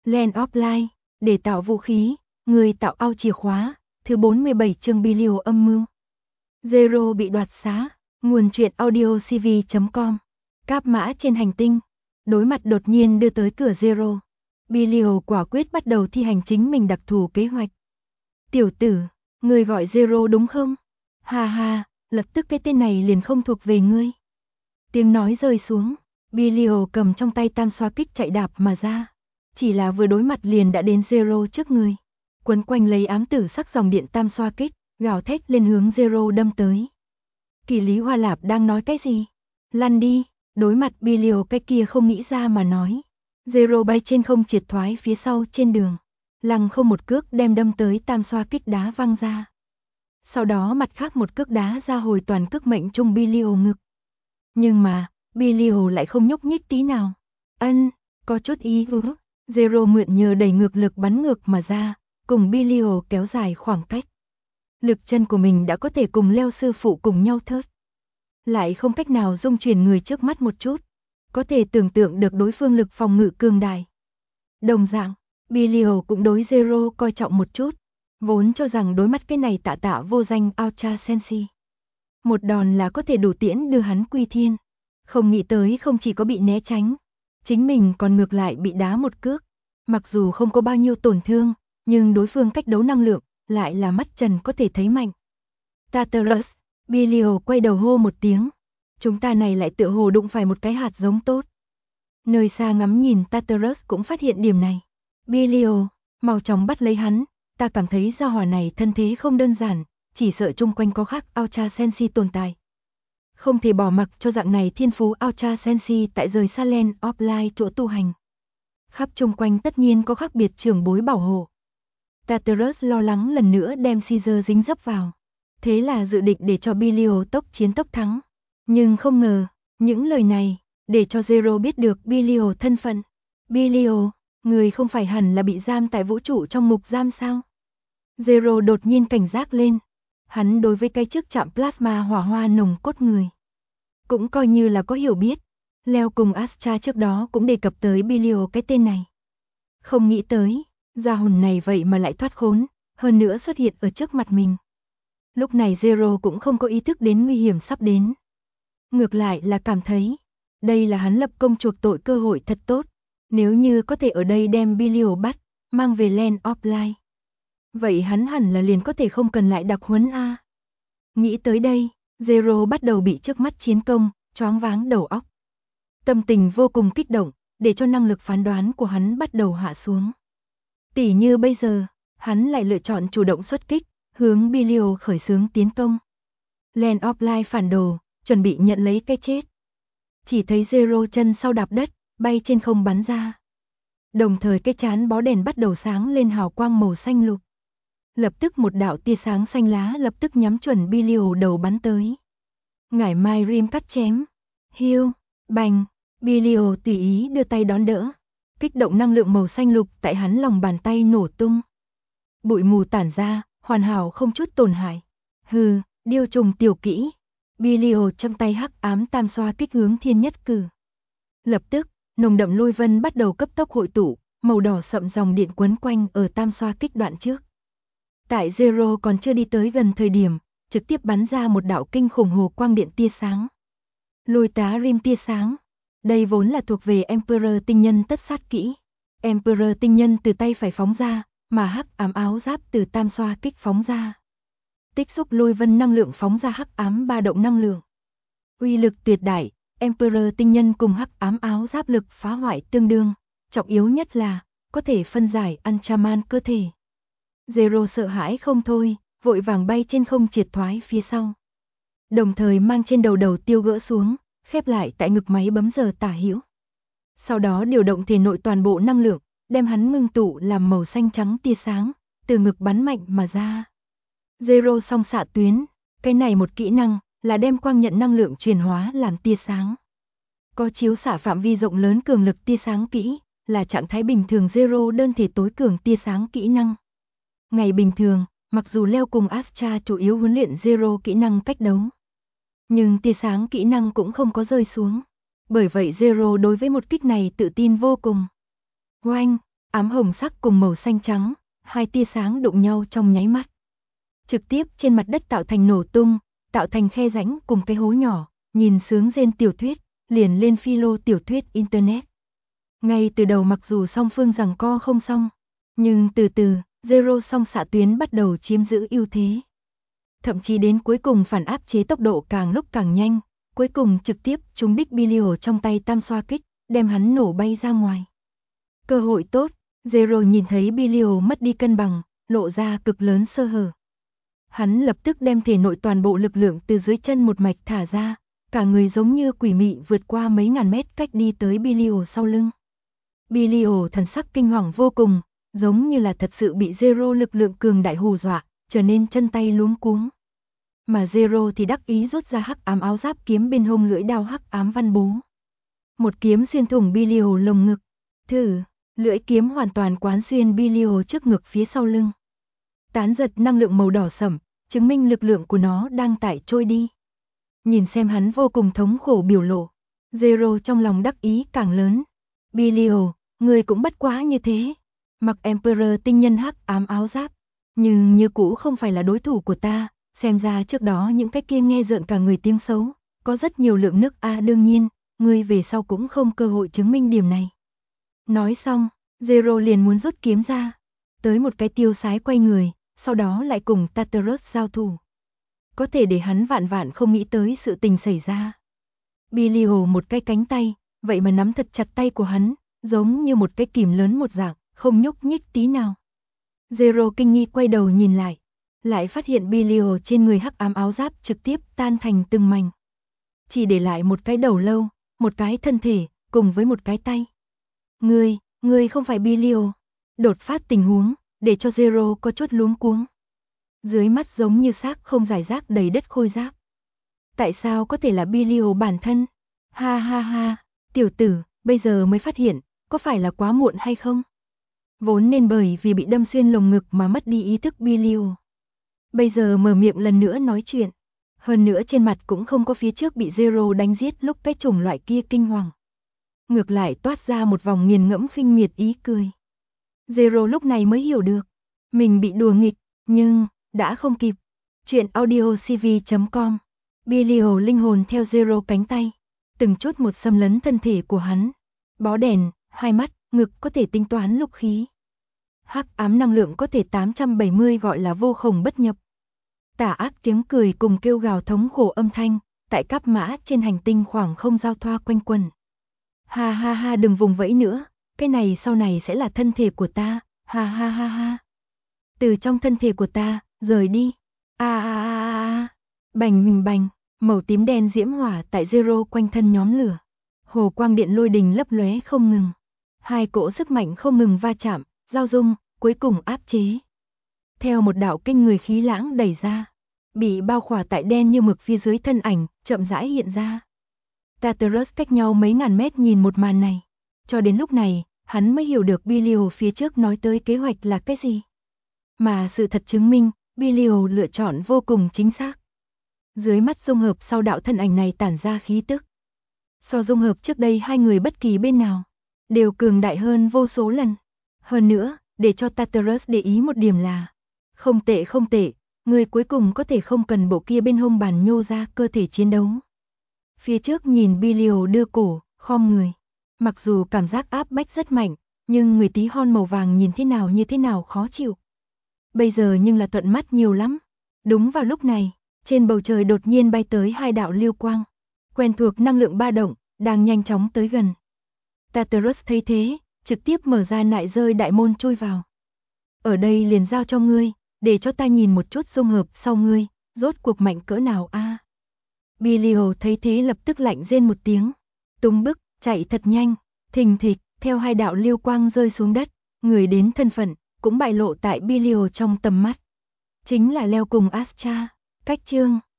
Land of Light, để tạo vũ khí, người tạo ao chìa khóa, thứ 47 chương Bilio âm mưu. Zero bị đoạt xá, nguồn truyện audio cv.com. Cáp mã trên hành tinh, đối mặt đột nhiên đưa tới cửa Zero. Bilio quả quyết bắt đầu thi hành chính mình đặc thù kế hoạch. Tiểu tử, người gọi Zero đúng không? Ha ha, lập tức cái tên này liền không thuộc về ngươi. Tiếng nói rơi xuống, Bilio cầm trong tay tam xoa kích chạy đạp mà ra. Chỉ là vừa đối mặt liền đã đến Zero trước người. Quấn quanh lấy ám tử sắc dòng điện tam xoa kích, gào thét lên hướng Zero đâm tới. Kỳ Lý Hoa Lạp đang nói cái gì? Lăn đi, đối mặt Bilio cái kia không nghĩ ra mà nói. Zero bay trên không triệt thoái phía sau trên đường. Lăng không một cước đem đâm tới tam xoa kích đá văng ra. Sau đó mặt khác một cước đá ra hồi toàn cước mệnh trung Bilio ngực. Nhưng mà, Bilio lại không nhúc nhích tí nào. Có chút ý ứ. Zero mượn nhờ đẩy ngược lực bắn ngược mà ra, cùng Bilio kéo dài khoảng cách. Lực chân của mình đã có thể cùng Leo sư phụ cùng nhau thớt. Lại không cách nào dung chuyển người trước mắt một chút. Có thể tưởng tượng được đối phương lực phòng ngự cường đại. Đồng dạng, Bilio cũng đối Zero coi trọng một chút. Vốn cho rằng đối mặt cái này tạ tạ vô danh Ultra Sensi. Một đòn là có thể đủ tiễn đưa hắn quy thiên. Không nghĩ tới không chỉ có bị né tránh. Chính mình còn ngược lại bị đá một cước. Mặc dù không có bao nhiêu tổn thương, nhưng đối phương cách đấu năng lượng lại là mắt trần có thể thấy mạnh. Tartarus, Bilio quay đầu hô một tiếng. Chúng ta này lại tựa hồ đụng phải một cái hạt giống tốt. Nơi xa ngắm nhìn Tartarus cũng phát hiện điểm này. Bilio, mau chóng bắt lấy hắn. Ta cảm thấy gia hỏa này thân thế không đơn giản, chỉ sợ chung quanh có khác Ultra Sensi tồn tại. Không thể bỏ mặc cho dạng này thiên phú Ultra Sensi tại rời xa Land of Light chỗ tu hành. Khắp chung quanh tất nhiên có khác biệt trưởng bối bảo hộ. Tartarus lo lắng lần nữa đem Caesar dính dấp vào. Thế là dự định để cho Bilio tốc chiến tốc thắng. Nhưng không ngờ, những lời này, để cho Zero biết được Bilio thân phận. Bilio, người không phải hẳn là bị giam tại vũ trụ trong ngục giam sao? Zero đột nhiên cảnh giác lên. Hắn đối với cái trước chạm plasma hỏa hoa nồng cốt người cũng coi như là có hiểu biết. Leo cùng Astra trước đó cũng đề cập tới Bilio cái tên này. Không nghĩ tới, gia hồn này vậy mà lại thoát khốn, hơn nữa xuất hiện ở trước mặt mình. Lúc này Zero cũng không có ý thức đến nguy hiểm sắp đến. Ngược lại là cảm thấy, đây là hắn lập công chuộc tội cơ hội thật tốt. Nếu như có thể ở đây đem Bilio bắt, mang về Land of Light. Vậy hắn hẳn là liền có thể không cần lại đặc huấn a. Nghĩ tới đây, Zero bắt đầu bị trước mắt chiến công, choáng váng đầu óc. Tâm tình vô cùng kích động, để cho năng lực phán đoán của hắn bắt đầu hạ xuống. Tỉ như bây giờ, hắn lại lựa chọn chủ động xuất kích, hướng Bilio khởi xướng tiến công. Land of Light phản đồ, chuẩn bị nhận lấy cái chết. Chỉ thấy Zero chân sau đạp đất, bay trên không bắn ra. Đồng thời cái chán bó đèn bắt đầu sáng lên hào quang màu xanh lục. Lập tức một đạo tia sáng xanh lá lập tức nhắm chuẩn Bilio đầu bắn tới. Ngải mai rim cắt chém. Hiu, bành, Bilio tùy ý đưa tay đón đỡ. Kích động năng lượng màu xanh lục tại hắn lòng bàn tay nổ tung. Bụi mù tản ra, hoàn hảo không chút tổn hại. Hừ, điêu trùng tiểu kỹ. Bilio trong tay hắc ám tam xoa kích hướng thiên nhất cử. Lập tức, nồng đậm lôi vân bắt đầu cấp tốc hội tụ, màu đỏ sậm dòng điện quấn quanh ở tam xoa kích đoạn trước. Tại Zero còn chưa đi tới gần thời điểm, trực tiếp bắn ra một đạo kinh khủng hồ quang điện tia sáng. Lôi tá rim tia sáng. Đây vốn là thuộc về Emperor tinh nhân tất sát kỹ. Emperor tinh nhân từ tay phải phóng ra, mà hắc ám áo giáp từ tam xoa kích phóng ra. Tích xúc lôi vân năng lượng phóng ra hắc ám ba động năng lượng. Uy lực tuyệt đại, Emperor tinh nhân cùng hắc ám áo giáp lực phá hoại tương đương. Trọng yếu nhất là, có thể phân giải Ultraman cơ thể. Zero sợ hãi không thôi, vội vàng bay trên không triệt thoái phía sau. Đồng thời mang trên đầu tiêu gỡ xuống, khép lại tại ngực máy bấm giờ tả hữu. Sau đó điều động thể nội toàn bộ năng lượng, đem hắn ngưng tụ làm màu xanh trắng tia sáng, từ ngực bắn mạnh mà ra. Zero song xạ tuyến, cái này một kỹ năng, là đem quang nhận năng lượng chuyển hóa làm tia sáng. Có chiếu xạ phạm vi rộng lớn cường lực tia sáng kỹ, là trạng thái bình thường Zero đơn thể tối cường tia sáng kỹ năng. Ngày bình thường, mặc dù Leo cùng Astra chủ yếu huấn luyện Zero kỹ năng cách đấu, nhưng tia sáng kỹ năng cũng không có rơi xuống. Bởi vậy Zero đối với một kích này tự tin vô cùng. Oanh, ám hồng sắc cùng màu xanh trắng, hai tia sáng đụng nhau trong nháy mắt. Trực tiếp trên mặt đất tạo thành nổ tung, tạo thành khe rãnh cùng cái hố nhỏ, nhìn sướng rên tiểu thuyết, liền lên phi lô tiểu thuyết Internet. Ngay từ đầu mặc dù song phương giằng co không xong, nhưng từ từ, Zero song xạ tuyến bắt đầu chiếm giữ ưu thế. Thậm chí đến cuối cùng phản áp chế tốc độ càng lúc càng nhanh, cuối cùng trực tiếp trúng đích Bilio trong tay tam xoa kích, đem hắn nổ bay ra ngoài. Cơ hội tốt, Zero nhìn thấy Bilio mất đi cân bằng, lộ ra cực lớn sơ hở. Hắn lập tức đem thể nội toàn bộ lực lượng từ dưới chân một mạch thả ra, cả người giống như quỷ mị vượt qua mấy ngàn mét cách đi tới Bilio sau lưng. Bilio thần sắc kinh hoàng vô cùng, giống như là thật sự bị Zero lực lượng cường đại hù dọa, trở nên chân tay luống cuống. Mà Zero thì đắc ý rút ra hắc ám áo giáp kiếm bên hông lưỡi đao hắc ám văn bố. Một kiếm xuyên thủng Bilio lồng ngực. Lưỡi kiếm hoàn toàn quán xuyên Bilio trước ngực phía sau lưng. Tán giật năng lượng màu đỏ sẫm, chứng minh lực lượng của nó đang tải trôi đi. Nhìn xem hắn vô cùng thống khổ biểu lộ, Zero trong lòng đắc ý càng lớn. Bilio, người cũng bất quá như thế. Mặc Emperor tinh nhân hắc ám áo giáp, nhưng như cũ không phải là đối thủ của ta, xem ra trước đó những cái kia nghe rợn cả người tiếng xấu, có rất nhiều lượng nước đương nhiên, ngươi về sau cũng không cơ hội chứng minh điểm này. Nói xong, Zero liền muốn rút kiếm ra, tới một cái tiêu sái quay người, sau đó lại cùng Tartarus giao thủ. Có thể để hắn vạn vạn không nghĩ tới sự tình xảy ra. Bilio một cái cánh tay, vậy mà nắm thật chặt tay của hắn, giống như một cái kìm lớn một dạng, không nhúc nhích tí nào. Zero kinh nghi quay đầu nhìn lại phát hiện Bilio trên người hắc ám áo giáp trực tiếp tan thành từng mảnh. Chỉ để lại một cái đầu lâu, một cái thân thể, cùng với một cái tay. Ngươi không phải Bilio. Đột phát tình huống, để cho Zero có chút luống cuống. Dưới mắt giống như xác không giải rác đầy đất khôi giáp. Tại sao có thể là Bilio bản thân? Ha ha ha, tiểu tử, bây giờ mới phát hiện, có phải là quá muộn hay không? Vốn nên bởi vì bị đâm xuyên lồng ngực mà mất đi ý thức Bilio. Bây giờ mở miệng lần nữa nói chuyện. Hơn nữa trên mặt cũng không có phía trước bị Zero đánh giết lúc cái chủng loại kia kinh hoàng. Ngược lại toát ra một vòng nghiền ngẫm khinh miệt ý cười. Zero lúc này mới hiểu được, mình bị đùa nghịch, nhưng đã không kịp. Chuyện audiocv.com. Bilio linh hồn theo Zero cánh tay, từng chút một xâm lấn thân thể của hắn. Bó đèn, hai mắt, ngực có thể tính toán lục khí. Hắc ám năng lượng có thể 870 gọi là vô khổng bất nhập. Tà ác tiếng cười cùng kêu gào thống khổ âm thanh, tại cáp mã trên hành tinh khoảng không giao thoa quanh quẩn. Ha ha ha, đừng vùng vẫy nữa, cái này sau này sẽ là thân thể của ta, ha ha ha ha. Từ trong thân thể của ta, rời đi. Bành mình bành, màu tím đen diễm hỏa tại Zero quanh thân nhóm lửa. Hồ quang điện lôi đình lấp lóe không ngừng. Hai cỗ sức mạnh không ngừng va chạm, giao dung, cuối cùng áp chế. Theo một đạo kinh người khí lãng đẩy ra, bị bao khỏa tại đen như mực phía dưới thân ảnh, chậm rãi hiện ra. Tartarus cách nhau mấy ngàn mét nhìn một màn này. Cho đến lúc này, hắn mới hiểu được Bilio phía trước nói tới kế hoạch là cái gì. Mà sự thật chứng minh, Bilio lựa chọn vô cùng chính xác. Dưới mắt dung hợp sau đạo thân ảnh này tản ra khí tức. So dung hợp trước đây hai người bất kỳ bên nào, đều cường đại hơn vô số lần. Hơn nữa, để cho Tartarus để ý một điểm là, không tệ, người cuối cùng có thể không cần bộ kia bên hông bàn nhô ra cơ thể chiến đấu. Phía trước nhìn Bilio đưa cổ, khom người. Mặc dù cảm giác áp bách rất mạnh, nhưng người tí hon màu vàng nhìn như thế nào khó chịu. Bây giờ nhưng là thuận mắt nhiều lắm. Đúng vào lúc này, trên bầu trời đột nhiên bay tới hai đạo lưu quang. Quen thuộc năng lượng ba động, đang nhanh chóng tới gần. Tartarus thấy thế, trực tiếp mở ra nại rơi đại môn chui vào. Ở đây liền giao cho ngươi, để cho ta nhìn một chút dung hợp sau ngươi, rốt cuộc mạnh cỡ nào a? Bilio thấy thế lập tức lạnh rên một tiếng, tung bức, chạy thật nhanh, thình thịch, theo hai đạo lưu quang rơi xuống đất, người đến thân phận, cũng bại lộ tại Bilio trong tầm mắt. Chính là Leo cùng Astra, cách chương.